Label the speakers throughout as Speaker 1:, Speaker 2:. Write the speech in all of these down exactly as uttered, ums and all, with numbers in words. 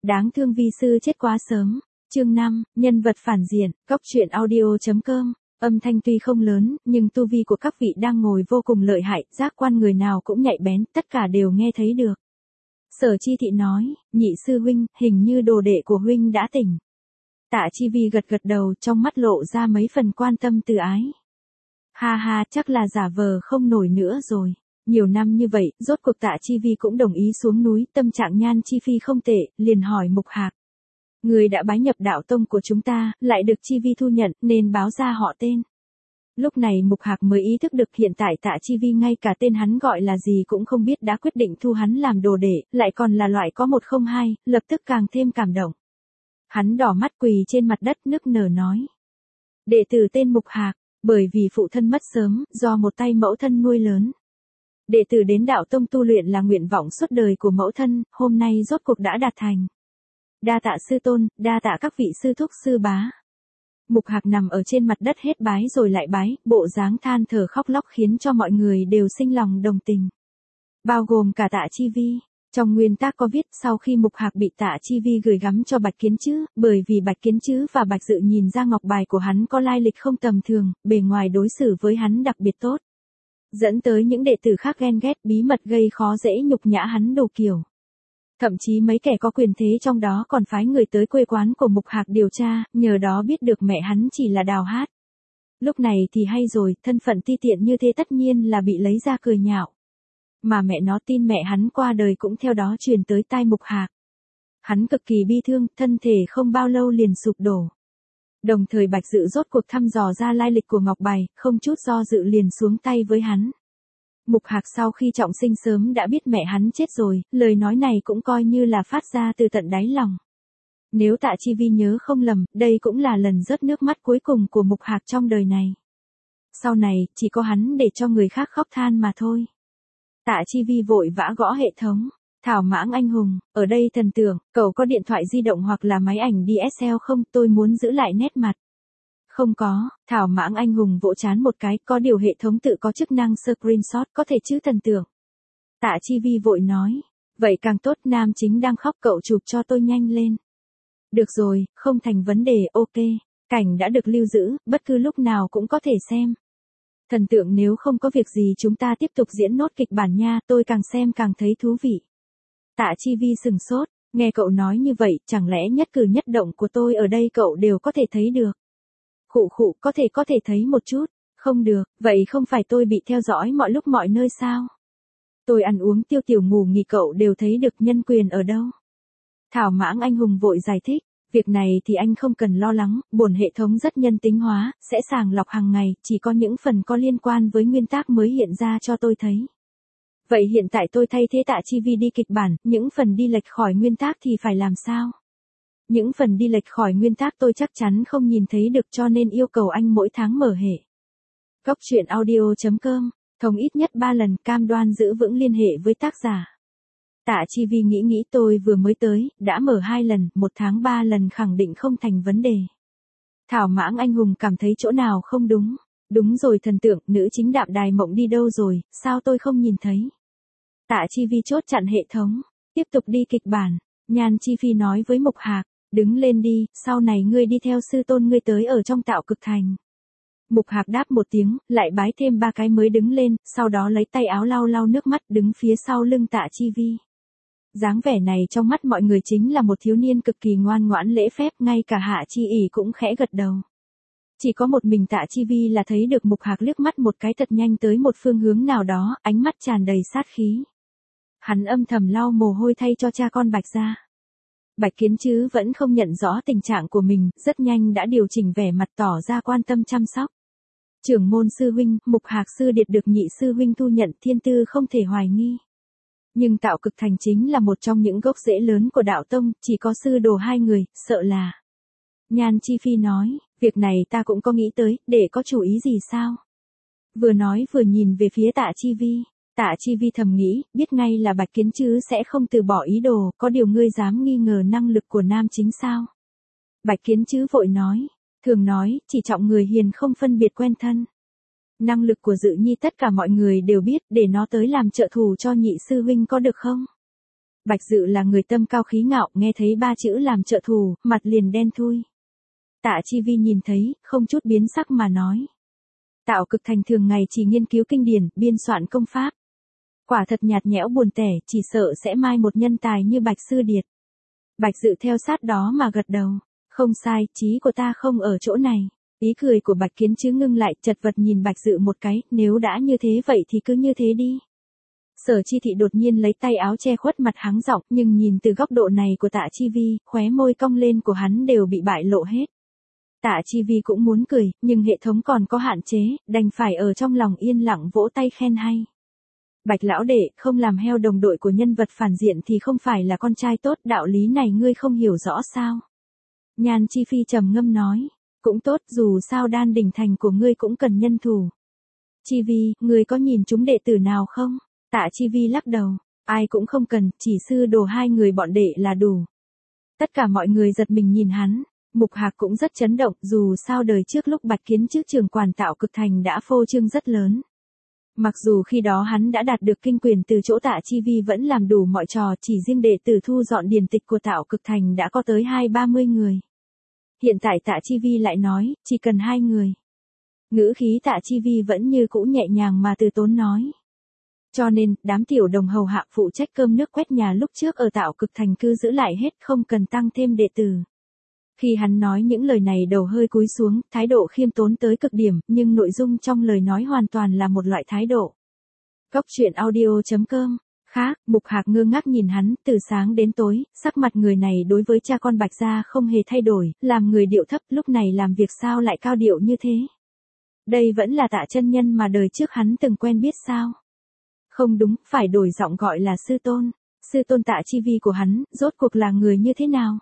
Speaker 1: Đáng thương vi sư chết quá sớm. Chương năm, nhân vật phản diện, góc truyện audio.com. Âm thanh tuy không lớn, nhưng tu vi của các vị đang ngồi vô cùng lợi hại, giác quan người nào cũng nhạy bén, tất cả đều nghe thấy được. Sở Chi Thị nói, nhị sư huynh, hình như đồ đệ của huynh đã tỉnh. Tạ Chi Vi gật gật đầu, trong mắt lộ ra mấy phần quan tâm từ ái. Ha ha, chắc là giả vờ không nổi nữa rồi. Nhiều năm như vậy, rốt cuộc Tạ Chi Vi cũng đồng ý xuống núi, tâm trạng Nhan Chi Phi không tệ, liền hỏi Mục Hạc. Người đã bái nhập đạo tông của chúng ta, lại được Chi Vi thu nhận, nên báo ra họ tên. Lúc này Mục Hạc mới ý thức được hiện tại Tạ Chi Vi ngay cả tên hắn gọi là gì cũng không biết đã quyết định thu hắn làm đồ đệ, lại còn là loại có một không hai, lập tức càng thêm cảm động. Hắn đỏ mắt quỳ trên mặt đất nức nở nói. Đệ tử tên Mục Hạc, bởi vì phụ thân mất sớm, do một tay mẫu thân nuôi lớn. Đệ tử đến đạo tông tu luyện là nguyện vọng suốt đời của mẫu thân, hôm nay rốt cuộc đã đạt thành. Đa tạ sư tôn, đa tạ các vị sư thúc sư bá. Mục Hạc nằm ở trên mặt đất hết bái rồi lại bái, bộ dáng than thở khóc lóc khiến cho mọi người đều sinh lòng đồng tình. Bao gồm cả Tạ Chi Vi. Trong nguyên tác có viết sau khi Mục Hạc bị Tạ Chi Vi gửi gắm cho Bạch Kiến Chữ, bởi vì Bạch Kiến Chữ và Bạch Dự nhìn ra ngọc bài của hắn có lai lịch không tầm thường, bề ngoài đối xử với hắn đặc biệt tốt. Dẫn tới những đệ tử khác ghen ghét bí mật gây khó dễ nhục nhã hắn đồ kiểu. Thậm chí mấy kẻ có quyền thế trong đó còn phái người tới quê quán của Mục Hạc điều tra, nhờ đó biết được mẹ hắn chỉ là Đào Hát. Lúc này thì hay rồi, thân phận ti tiện như thế tất nhiên là bị lấy ra cười nhạo. Mà mẹ nó tin mẹ hắn qua đời cũng theo đó truyền tới tai Mục Hạc. Hắn cực kỳ bi thương, thân thể không bao lâu liền sụp đổ. Đồng thời Bạch Dự rốt cuộc thăm dò ra lai lịch của ngọc bài, không chút do dự liền xuống tay với hắn. Mục Hạc sau khi trọng sinh sớm đã biết mẹ hắn chết rồi, lời nói này cũng coi như là phát ra từ tận đáy lòng. Nếu Tạ Chi Vi nhớ không lầm, đây cũng là lần rớt nước mắt cuối cùng của Mục Hạc trong đời này. Sau này, chỉ có hắn để cho người khác khóc than mà thôi. Tạ Chi Vi vội vã gõ hệ thống. Thảo Mãng anh hùng, ở đây thần tượng, cậu có điện thoại di động hoặc là máy ảnh đê ét lờ R không, tôi muốn giữ lại nét mặt. Không có, Thảo Mãng anh hùng vỗ chán một cái, có điều hệ thống tự có chức năng screenshot có thể chứ thần tượng. Tạ Chi Vi vội nói, vậy càng tốt, nam chính đang khóc cậu chụp cho tôi nhanh lên. Được rồi, không thành vấn đề, ok, cảnh đã được lưu giữ, bất cứ lúc nào cũng có thể xem. Thần tượng nếu không có việc gì chúng ta tiếp tục diễn nốt kịch bản nha, tôi càng xem càng thấy thú vị. Tạ Chi Vi sừng sốt, nghe cậu nói như vậy, chẳng lẽ nhất cử nhất động của tôi ở đây cậu đều có thể thấy được. Khụ khụ, có thể có thể thấy một chút, không được, vậy không phải tôi bị theo dõi mọi lúc mọi nơi sao? Tôi ăn uống tiêu tiểu ngủ nghỉ cậu đều thấy được, nhân quyền ở đâu? Thảo Mãng anh hùng vội giải thích, việc này thì anh không cần lo lắng, bổn hệ thống rất nhân tính hóa, sẽ sàng lọc hàng ngày, chỉ có những phần có liên quan với nguyên tác mới hiện ra cho tôi thấy. Vậy hiện tại tôi thay thế Tạ Chi Vi đi kịch bản, những phần đi lệch khỏi nguyên tác thì phải làm sao? Những phần đi lệch khỏi nguyên tác tôi chắc chắn không nhìn thấy được cho nên yêu cầu anh mỗi tháng mở hệ. Góc truyện audio.com, thông ít nhất ba lần, cam đoan giữ vững liên hệ với tác giả. Tạ Chi Vi nghĩ nghĩ tôi vừa mới tới, đã mở hai lần, một tháng ba lần khẳng định không thành vấn đề. Thảo Mãng anh hùng cảm thấy chỗ nào không đúng. Đúng rồi thần tượng, nữ chính Đạm Đài Mộng đi đâu rồi, sao tôi không nhìn thấy. Tạ Chi Vi chốt chặn hệ thống, tiếp tục đi kịch bản. Nhan Chi Phi nói với Mục Hạc, đứng lên đi, sau này ngươi đi theo sư tôn ngươi tới ở trong Tạo Cực Thành. Mục Hạc đáp một tiếng, lại bái thêm ba cái mới đứng lên, sau đó lấy tay áo lau lau nước mắt đứng phía sau lưng Tạ Chi Vi. Dáng vẻ này trong mắt mọi người chính là một thiếu niên cực kỳ ngoan ngoãn lễ phép, ngay cả Hạ Chi ỉ cũng khẽ gật đầu. Chỉ có một mình Tạ Chi Vi là thấy được Mục Hạc liếc mắt một cái thật nhanh tới một phương hướng nào đó, ánh mắt tràn đầy sát khí. Hắn âm thầm lau mồ hôi thay cho cha con Bạch gia. Bạch Kiến Chữ vẫn không nhận rõ tình trạng của mình, rất nhanh đã điều chỉnh vẻ mặt tỏ ra quan tâm chăm sóc. Trưởng môn sư huynh, Mục Hạc sư điệt được nhị sư huynh thu nhận, thiên tư không thể hoài nghi. Nhưng Tạo Cực Thành chính là một trong những gốc rễ lớn của đạo tông, chỉ có sư đồ hai người, sợ là. Nhan Chi Phi nói, việc này ta cũng có nghĩ tới, để có chủ ý gì sao? Vừa nói vừa nhìn về phía Tạ Chi Vi. Tạ Chi Vi thầm nghĩ, biết ngay là Bạch Kiến Chữ sẽ không từ bỏ ý đồ, có điều ngươi dám nghi ngờ năng lực của nam chính sao? Bạch Kiến Chữ vội nói, thường nói, chỉ trọng người hiền không phân biệt quen thân. Năng lực của Dự Nhi tất cả mọi người đều biết, để nó tới làm trợ thủ cho nhị sư huynh có được không? Bạch Dự là người tâm cao khí ngạo, nghe thấy ba chữ làm trợ thủ, mặt liền đen thui. Tạ Chi Vi nhìn thấy, không chút biến sắc mà nói. Tạo Cực Thành thường ngày chỉ nghiên cứu kinh điển, biên soạn công pháp. Quả thật nhạt nhẽo buồn tẻ, chỉ sợ sẽ mai một nhân tài như Bạch Sư Điệt. Bạch Dự theo sát đó mà gật đầu. Không sai, chí của ta không ở chỗ này. Ý cười của Bạch Kiến Chứ ngưng lại, chật vật nhìn Bạch Dự một cái, nếu đã như thế vậy thì cứ như thế đi. Sở Chi Thị đột nhiên lấy tay áo che khuất mặt hắng giọng, nhưng nhìn từ góc độ này của Tạ Chi Vi, khóe môi cong lên của hắn đều bị bại lộ hết. Tạ Chi Vi cũng muốn cười, nhưng hệ thống còn có hạn chế, đành phải ở trong lòng yên lặng vỗ tay khen hay. Bạch lão đệ, không làm heo đồng đội của nhân vật phản diện thì không phải là con trai tốt, đạo lý này ngươi không hiểu rõ sao? Nhan Chi Phi trầm ngâm nói, cũng tốt, dù sao đan đỉnh thành của ngươi cũng cần nhân thủ. Chi Vi, ngươi có nhìn chúng đệ tử nào không? Tạ Chi Vi lắc đầu, ai cũng không cần, chỉ sư đồ hai người bọn đệ là đủ. Tất cả mọi người giật mình nhìn hắn, Mục Hạc cũng rất chấn động, dù sao đời trước lúc Bạch Kiến trước trường quản Tạo Cực Thành đã phô trương rất lớn. Mặc dù khi đó hắn đã đạt được kinh quyền từ chỗ Tạ Chi Vi vẫn làm đủ mọi trò, chỉ riêng đệ tử thu dọn điển tịch của Tạo Cực Thành đã có tới hai ba mươi người. Hiện tại Tạ Chi Vi lại nói, chỉ cần hai người. Ngữ khí Tạ Chi Vi vẫn như cũ nhẹ nhàng mà từ tốn nói. Cho nên, đám tiểu đồng hầu hạ phụ trách cơm nước quét nhà lúc trước ở Tạo Cực Thành cứ giữ lại hết, không cần tăng thêm đệ tử. Khi hắn nói những lời này đầu hơi cúi xuống, thái độ khiêm tốn tới cực điểm, nhưng nội dung trong lời nói hoàn toàn là một loại thái độ. Cốc truyện audio chấm com. Khác, Mục Hạc ngơ ngác nhìn hắn, từ sáng đến tối, sắc mặt người này đối với cha con Bạch gia không hề thay đổi, làm người điệu thấp, lúc này làm việc sao lại cao điệu như thế. Đây vẫn là Tạ chân nhân mà đời trước hắn từng quen biết sao. Không đúng, phải đổi giọng gọi là sư tôn. Sư tôn Tạ Chi Vi của hắn, rốt cuộc là người như thế nào?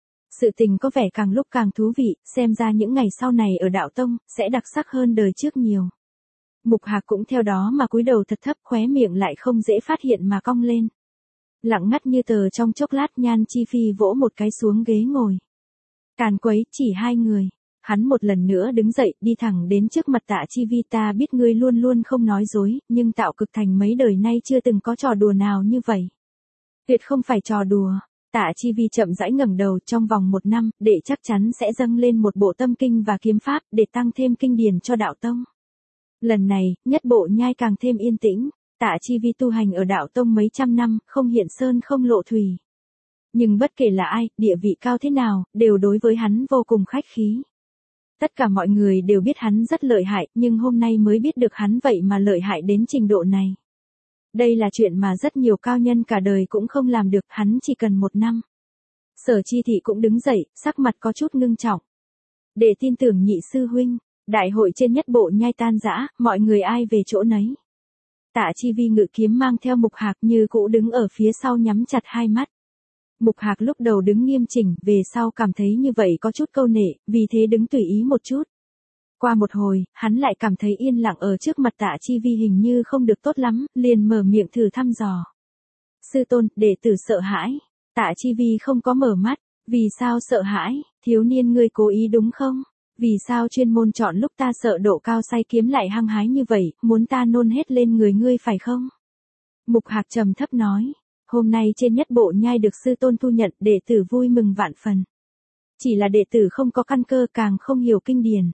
Speaker 1: Sự tình có vẻ càng lúc càng thú vị, xem ra những ngày sau này ở đạo tông, sẽ đặc sắc hơn đời trước nhiều. Mục Hạc cũng theo đó mà cúi đầu thật thấp, khóe miệng lại không dễ phát hiện mà cong lên. Lặng ngắt như tờ trong chốc lát, Nhan Chi Phi vỗ một cái xuống ghế ngồi. Càn quấy, chỉ hai người. Hắn một lần nữa đứng dậy, đi thẳng đến trước mặt Tạ Chi Vi, ta biết ngươi luôn luôn không nói dối, nhưng Tạo Cực Thành mấy đời nay chưa từng có trò đùa nào như vậy. Tuyệt không phải trò đùa. Tạ Chi Vi chậm rãi ngẩng đầu, trong vòng một năm, đệ chắc chắn sẽ dâng lên một bộ tâm kinh và kiếm pháp, để tăng thêm kinh điển cho đạo tông. Lần này, nhất bộ nhai càng thêm yên tĩnh, Tạ Chi Vi tu hành ở đạo tông mấy trăm năm, không hiện sơn không lộ thủy. Nhưng bất kể là ai, địa vị cao thế nào, đều đối với hắn vô cùng khách khí. Tất cả mọi người đều biết hắn rất lợi hại, nhưng hôm nay mới biết được hắn vậy mà lợi hại đến trình độ này. Đây là chuyện mà rất nhiều cao nhân cả đời cũng không làm được, hắn chỉ cần một năm. Sở Chi Thị cũng đứng dậy, sắc mặt có chút ngưng trọng. Để tin tưởng nhị sư huynh, đại hội trên nhất bộ nhai tan rã, mọi người ai về chỗ nấy. Tạ Chi Vi ngự kiếm mang theo Mục Hạc như cũ đứng ở phía sau nhắm chặt hai mắt. Mục Hạc lúc đầu đứng nghiêm chỉnh, về sau cảm thấy như vậy có chút câu nệ, vì thế đứng tùy ý một chút. Qua một hồi, hắn lại cảm thấy yên lặng ở trước mặt Tạ Chi Vi hình như không được tốt lắm, liền mở miệng thử thăm dò. Sư tôn, đệ tử sợ hãi. Tạ Chi Vi không có mở mắt, vì sao sợ hãi, thiếu niên ngươi cố ý đúng không? Vì sao chuyên môn chọn lúc ta sợ độ cao say kiếm lại hăng hái như vậy, muốn ta nôn hết lên người ngươi phải không? Mục Hạc trầm thấp nói, hôm nay trên nhất bộ nhai được sư tôn thu nhận, đệ tử vui mừng vạn phần. Chỉ là đệ tử không có căn cơ, càng không hiểu kinh điển.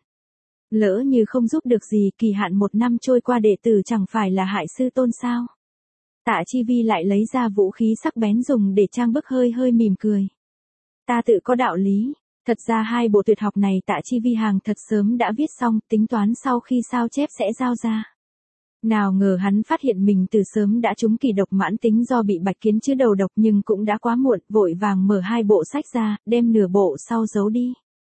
Speaker 1: Lỡ như không giúp được gì, kỳ hạn một năm trôi qua đệ tử chẳng phải là hại sư tôn sao? Tạ Chi Vi lại lấy ra vũ khí sắc bén dùng để trang bức, hơi hơi mỉm cười. Ta tự có đạo lý. Thật ra hai bộ tuyệt học này Tạ Chi Vi hàng thật sớm đã viết xong, tính toán sau khi sao chép sẽ giao ra. Nào ngờ hắn phát hiện mình từ sớm đã trúng kỳ độc mãn tính do bị Bạch Kiến Chứ đầu độc, nhưng cũng đã quá muộn, vội vàng mở hai bộ sách ra, đem nửa bộ sau giấu đi.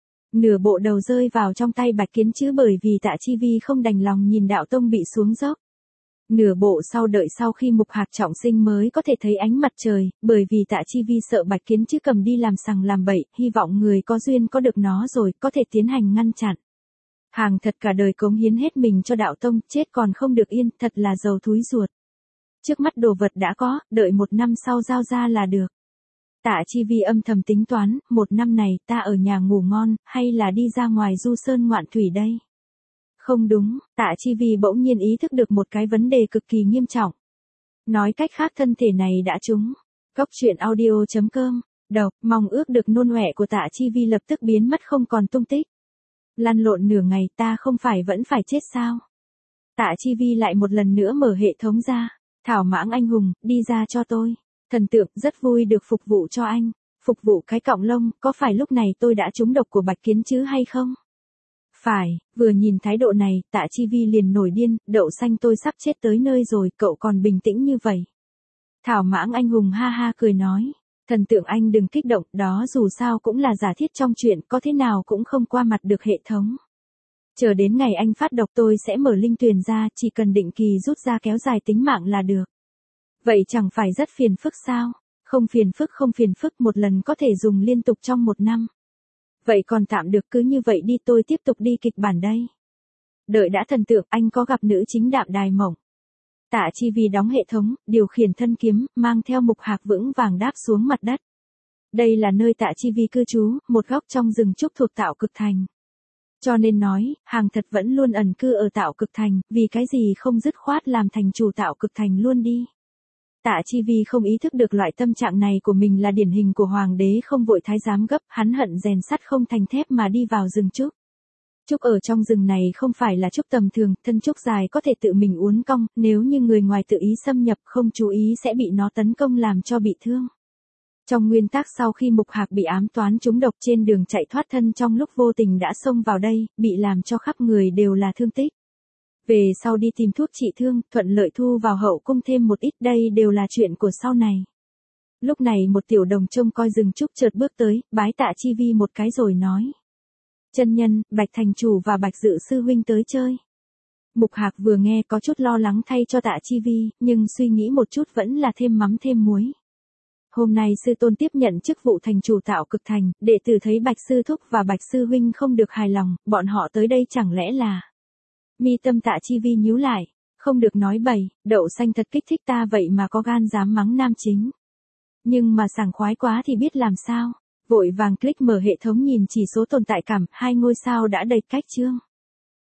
Speaker 1: Nửa bộ đầu rơi vào trong tay Bạch Kiến Chứ bởi vì Tạ Chi Vi không đành lòng nhìn đạo tông bị xuống dốc. Nửa bộ sau đợi sau khi Mục Hạc trọng sinh mới có thể thấy ánh mặt trời, bởi vì Tạ Chi Vi sợ Bạch Kiến Chứ cầm đi làm sằng làm bậy, hy vọng người có duyên có được nó rồi, có thể tiến hành ngăn chặn. Hàng thật cả đời cống hiến hết mình cho đạo tông, chết còn không được yên, thật là giàu thúi ruột. Trước mắt đồ vật đã có, đợi một năm sau giao ra là được. Tạ Chi Vi âm thầm tính toán, một năm này ta ở nhà ngủ ngon, hay là đi ra ngoài du sơn ngoạn thủy đây? Không đúng, Tạ Chi Vi bỗng nhiên ý thức được một cái vấn đề cực kỳ nghiêm trọng. Nói cách khác thân thể này đã trúng Cóc truyện audio chấm com. Đọc, mong ước được nôn ọe của Tạ Chi Vi lập tức biến mất không còn tung tích. Lăn lộn nửa ngày ta không phải vẫn phải chết sao? Tạ Chi Vi lại một lần nữa mở hệ thống ra. Thảo Mãng anh hùng, đi ra cho tôi. Thần tượng rất vui được phục vụ cho anh. Phục vụ cái cọng lông, có phải lúc này tôi đã trúng độc của Bạch Kiến chứ hay không? Phải, vừa nhìn thái độ này, Tạ Chi Vi liền nổi điên, đậu xanh tôi sắp chết tới nơi rồi, cậu còn bình tĩnh như vậy. Thảo Mãng anh hùng ha ha cười nói. Thần tượng anh đừng kích động, đó dù sao cũng là giả thiết trong chuyện, có thế nào cũng không qua mặt được hệ thống. Chờ đến ngày anh phát độc tôi sẽ mở linh tuyền ra, chỉ cần định kỳ rút ra kéo dài tính mạng là được. Vậy chẳng phải rất phiền phức sao? Không phiền phức không phiền phức, một lần có thể dùng liên tục trong một năm. Vậy còn tạm được, cứ như vậy đi, tôi tiếp tục đi kịch bản đây. Đợi đã thần tượng, anh có gặp nữ chính Đạm Đài Mộng. Tạ Chi Vi đóng hệ thống, điều khiển thân kiếm, mang theo Mục Hạc vững vàng đáp xuống mặt đất. Đây là nơi Tạ Chi Vi cư trú, một góc trong rừng trúc thuộc Tạo Cực Thành. Cho nên nói, hàng thật vẫn luôn ẩn cư ở Tạo Cực Thành, vì cái gì không dứt khoát làm thành chủ Tạo Cực Thành luôn đi. Tạ Chi Vi không ý thức được loại tâm trạng này của mình là điển hình của hoàng đế không vội thái giám gấp, hắn hận rèn sắt không thành thép mà đi vào rừng trúc. Trúc ở trong rừng này không phải là trúc tầm thường, thân trúc dài có thể tự mình uốn cong, nếu như người ngoài tự ý xâm nhập không chú ý sẽ bị nó tấn công làm cho bị thương. Trong nguyên tắc sau khi Mục Hạc bị ám toán trúng độc trên đường chạy thoát thân trong lúc vô tình đã xông vào đây, bị làm cho khắp người đều là thương tích. Về sau đi tìm thuốc trị thương, thuận lợi thu vào hậu cung thêm một ít, đây đều là chuyện của sau này. Lúc này một tiểu đồng trông coi rừng trúc chợt bước tới, bái Tạ Chi Vi một cái rồi nói. Chân nhân, Bạch thành chủ và Bạch dự sư huynh tới chơi. Mục Hạc vừa nghe có chút lo lắng thay cho Tạ Chi Vi, nhưng suy nghĩ một chút vẫn là thêm mắm thêm muối. Hôm nay sư tôn tiếp nhận chức vụ thành chủ Tạo Cực Thành, đệ tử thấy Bạch sư thúc và Bạch sư huynh không được hài lòng, bọn họ tới đây chẳng lẽ là... Mi tâm Tạ Chi Vi nhíu lại, không được nói bậy, đậu xanh thật kích thích ta vậy mà có gan dám mắng nam chính. Nhưng mà sảng khoái quá thì biết làm sao, vội vàng click mở hệ thống nhìn chỉ số tồn tại cảm, hai ngôi sao đã đầy cách chương.